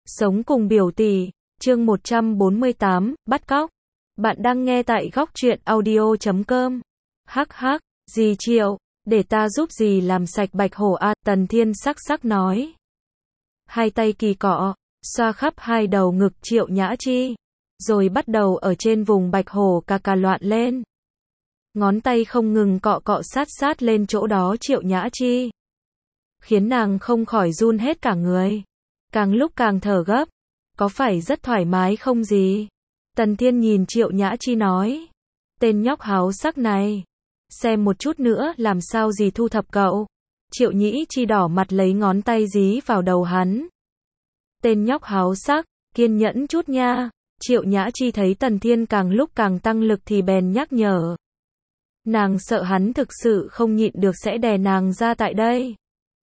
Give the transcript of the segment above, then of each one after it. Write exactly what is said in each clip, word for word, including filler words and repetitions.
Sống cùng biểu tỷ, chương một trăm bốn mươi tám, bắt cóc. Bạn đang nghe tại góc truyện audio chấm com. Hắc hắc, dì Triệu, để ta giúp dì làm sạch bạch hổ a, Tần Thiên sắc sắc nói. Hai tay kỳ cọ, xoa khắp hai đầu ngực Triệu Nhã Chi, rồi bắt đầu ở trên vùng bạch hổ cà cà loạn lên. Ngón tay không ngừng cọ cọ sát sát lên chỗ đó Triệu Nhã Chi, khiến nàng không khỏi run hết cả người. Càng lúc càng thở gấp. Có phải rất thoải mái không gì? Tần Thiên nhìn Triệu Nhã Chi nói. Tên nhóc háo sắc này. Xem một chút nữa làm sao gì thu thập cậu. Triệu Nhĩ Chi đỏ mặt lấy ngón tay dí vào đầu hắn. Tên nhóc háo sắc, kiên nhẫn chút nha. Triệu Nhã Chi thấy Tần Thiên càng lúc càng tăng lực thì bèn nhắc nhở. Nàng sợ hắn thực sự không nhịn được sẽ đè nàng ra tại đây.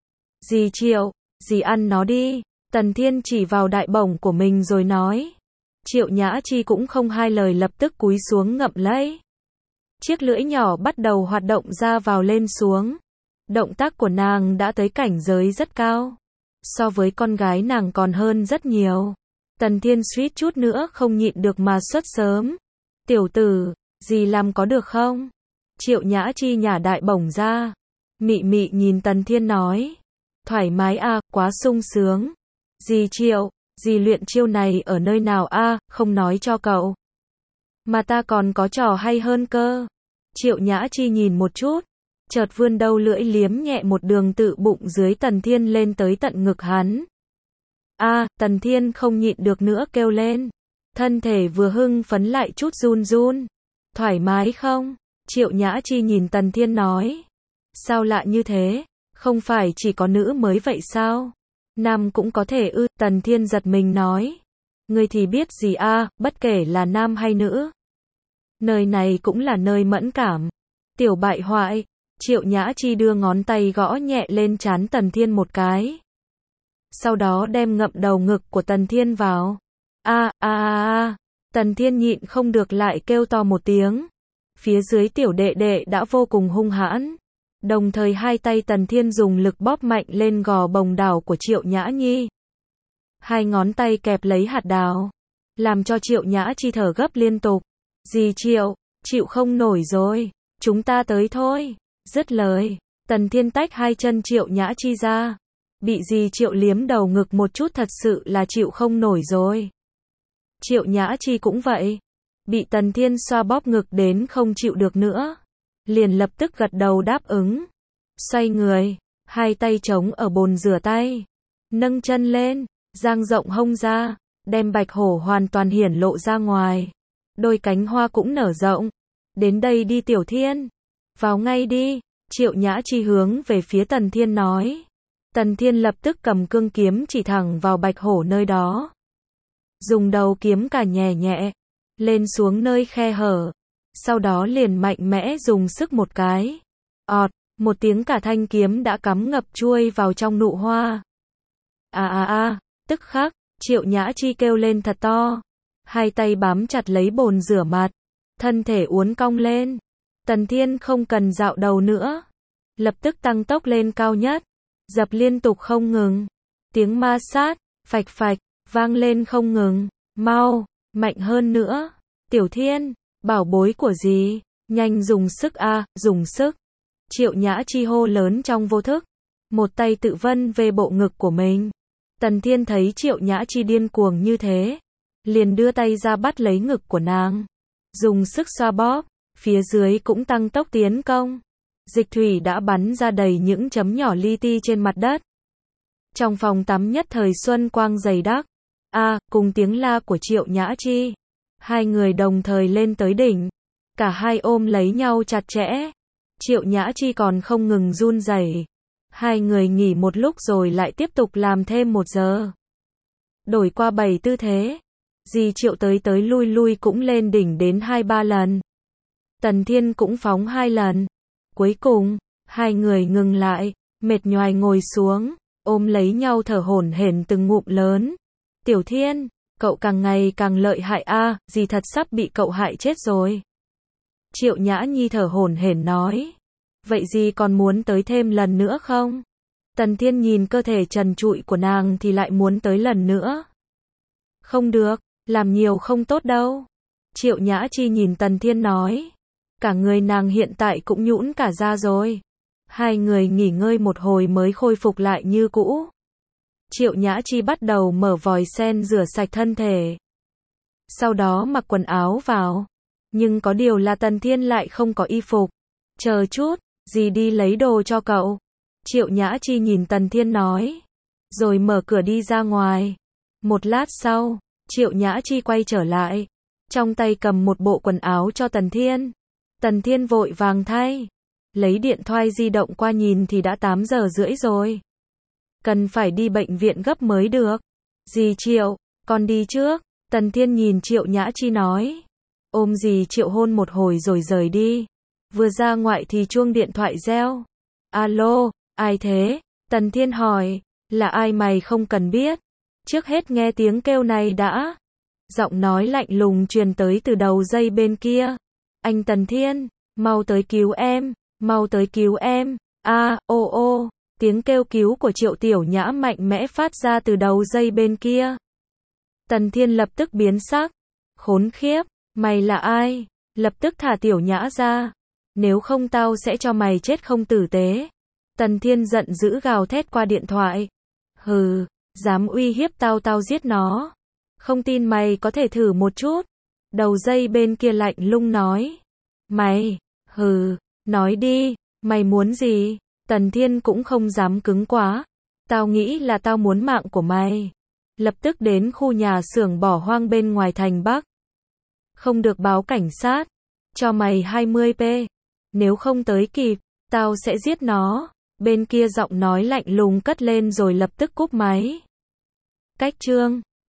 Dì Triệu, dì ăn nó đi. Tần Thiên chỉ vào đại bổng của mình rồi nói. Triệu Nhã Chi cũng không hai lời lập tức cúi xuống ngậm lấy. Chiếc lưỡi nhỏ bắt đầu hoạt động ra vào lên xuống. Động tác của nàng đã tới cảnh giới rất cao. So với con gái nàng còn hơn rất nhiều. Tần Thiên suýt chút nữa không nhịn được mà xuất sớm. Tiểu tử, dì làm có được không? Triệu Nhã Chi nhả đại bổng ra. Mị mị nhìn Tần Thiên nói. Thoải mái a, à, quá sung sướng. Dì Triệu, dì luyện chiêu này ở nơi nào a, à, không nói cho cậu. Mà ta còn có trò hay hơn cơ. Triệu Nhã Chi nhìn một chút, chợt vươn đầu lưỡi liếm nhẹ một đường tự bụng dưới Tần Thiên lên tới tận ngực hắn. A, à, Tần Thiên không nhịn được nữa kêu lên. Thân thể vừa hưng phấn lại chút run run. Thoải mái không? Triệu Nhã Chi nhìn Tần Thiên nói. Sao lạ như thế? Không phải chỉ có nữ mới vậy sao? Nam cũng có thể ư, Tần Thiên giật mình nói. Ngươi thì biết gì a, à, bất kể là nam hay nữ. Nơi này cũng là nơi mẫn cảm. Tiểu bại hoại. Triệu Nhã Chi đưa ngón tay gõ nhẹ lên trán Tần Thiên một cái. Sau đó đem ngậm đầu ngực của Tần Thiên vào. A a a, Tần Thiên nhịn không được lại kêu to một tiếng. Phía dưới tiểu đệ đệ đã vô cùng hung hãn. Đồng thời hai tay Tần Thiên dùng lực bóp mạnh lên gò bồng đào của Triệu Nhã Nhi. Hai ngón tay kẹp lấy hạt đào, làm cho Triệu Nhã Chi thở gấp liên tục. Dì Triệu, chịu không nổi rồi, chúng ta tới thôi. Dứt lời, Tần Thiên tách hai chân Triệu Nhã Chi ra. Bị dì Triệu liếm đầu ngực một chút thật sự là chịu không nổi rồi. Triệu Nhã Chi cũng vậy. Bị Tần Thiên xoa bóp ngực đến không chịu được nữa. Liền lập tức gật đầu đáp ứng. Xoay người, hai tay chống ở bồn rửa tay. Nâng chân lên, dang rộng hông ra, đem bạch hổ hoàn toàn hiển lộ ra ngoài. Đôi cánh hoa cũng nở rộng. Đến đây đi Tiểu Thiên. Vào ngay đi, Triệu Nhã Chi hướng về phía Tần Thiên nói. Tần Thiên lập tức cầm cương kiếm chỉ thẳng vào bạch hổ nơi đó. Dùng đầu kiếm cả nhẹ nhẹ, lên xuống nơi khe hở. Sau đó liền mạnh mẽ dùng sức một cái. Ọt, một tiếng cả thanh kiếm đã cắm ngập chuôi vào trong nụ hoa. À à à, tức khắc, Triệu Nhã Chi kêu lên thật to. Hai tay bám chặt lấy bồn rửa mặt. Thân thể uốn cong lên. Tần Thiên không cần dạo đầu nữa. Lập tức tăng tốc lên cao nhất. Dập liên tục không ngừng. Tiếng ma sát, phạch phạch, vang lên không ngừng. Mau, mạnh hơn nữa. Tiểu Thiên. Bảo bối của dì, nhanh dùng sức a, à, dùng sức. Triệu Nhã Chi hô lớn trong vô thức. Một tay tự vân về bộ ngực của mình. Tần Thiên thấy Triệu Nhã Chi điên cuồng như thế. Liền đưa tay ra bắt lấy ngực của nàng. Dùng sức xoa bóp, phía dưới cũng tăng tốc tiến công. Dịch thủy đã bắn ra đầy những chấm nhỏ li ti trên mặt đất. Trong phòng tắm nhất thời xuân quang dày đặc. A, à, cùng tiếng la của Triệu Nhã Chi. Hai người đồng thời lên tới đỉnh. Cả hai ôm lấy nhau chặt chẽ. Triệu Nhã Chi còn không ngừng run rẩy. Hai người nghỉ một lúc rồi lại tiếp tục làm thêm một giờ. Đổi qua bảy tư thế. Dì Triệu tới tới lui lui cũng lên đỉnh đến hai ba lần. Tần Thiên cũng phóng hai lần. Cuối cùng, hai người ngừng lại, mệt nhoài ngồi xuống, ôm lấy nhau thở hổn hển từng ngụm lớn. Tiểu Thiên, cậu càng ngày càng lợi hại a, à, dì thật sắp bị cậu hại chết rồi. Triệu Nhã Nhi thở hổn hển nói. Vậy dì còn muốn tới thêm lần nữa không? Tần Thiên nhìn cơ thể trần trụi của nàng thì lại muốn tới lần nữa. Không được, làm nhiều không tốt đâu. Triệu Nhã Chi nhìn Tần Thiên nói. Cả người nàng hiện tại cũng nhũn cả ra rồi. Hai người nghỉ ngơi một hồi mới khôi phục lại như cũ. Triệu Nhã Chi bắt đầu mở vòi sen rửa sạch thân thể. Sau đó mặc quần áo vào. Nhưng có điều là Tần Thiên lại không có y phục. Chờ chút, dì đi lấy đồ cho cậu. Triệu Nhã Chi nhìn Tần Thiên nói. Rồi mở cửa đi ra ngoài. Một lát sau, Triệu Nhã Chi quay trở lại. Trong tay cầm một bộ quần áo cho Tần Thiên. Tần Thiên vội vàng thay. Lấy điện thoại di động qua nhìn thì đã tám giờ rưỡi rồi. Cần phải đi bệnh viện gấp mới được. Dì Triệu, con đi trước. Tần Thiên nhìn Triệu Nhã Chi nói. Ôm dì Triệu hôn một hồi rồi rời đi. Vừa ra ngoại thì chuông điện thoại reo. Alo, ai thế? Tần Thiên hỏi. Là ai mày không cần biết. Trước hết nghe tiếng kêu này đã. Giọng nói lạnh lùng truyền tới từ đầu dây bên kia. Anh Tần Thiên, mau tới cứu em, mau tới cứu em. A, ô ô, tiếng kêu cứu của Triệu Tiểu Nhã mạnh mẽ phát ra từ đầu dây bên kia. Tần Thiên lập tức biến sắc. Khốn khiếp, mày là ai? Lập tức thả Tiểu Nhã ra. Nếu không tao sẽ cho mày chết không tử tế. Tần Thiên giận dữ gào thét qua điện thoại. Hừ, dám uy hiếp tao tao giết nó. Không tin mày có thể thử một chút. Đầu dây bên kia lạnh lùng nói. Mày, hừ, nói đi, mày muốn gì? Tần Thiên cũng không dám cứng quá. Tao nghĩ là tao muốn mạng của mày. Lập tức đến khu nhà xưởng bỏ hoang bên ngoài thành Bắc. Không được báo cảnh sát. Cho mày hai mươi p. Nếu không tới kịp, tao sẽ giết nó. Bên kia giọng nói lạnh lùng cất lên rồi lập tức cúp máy. Cách chương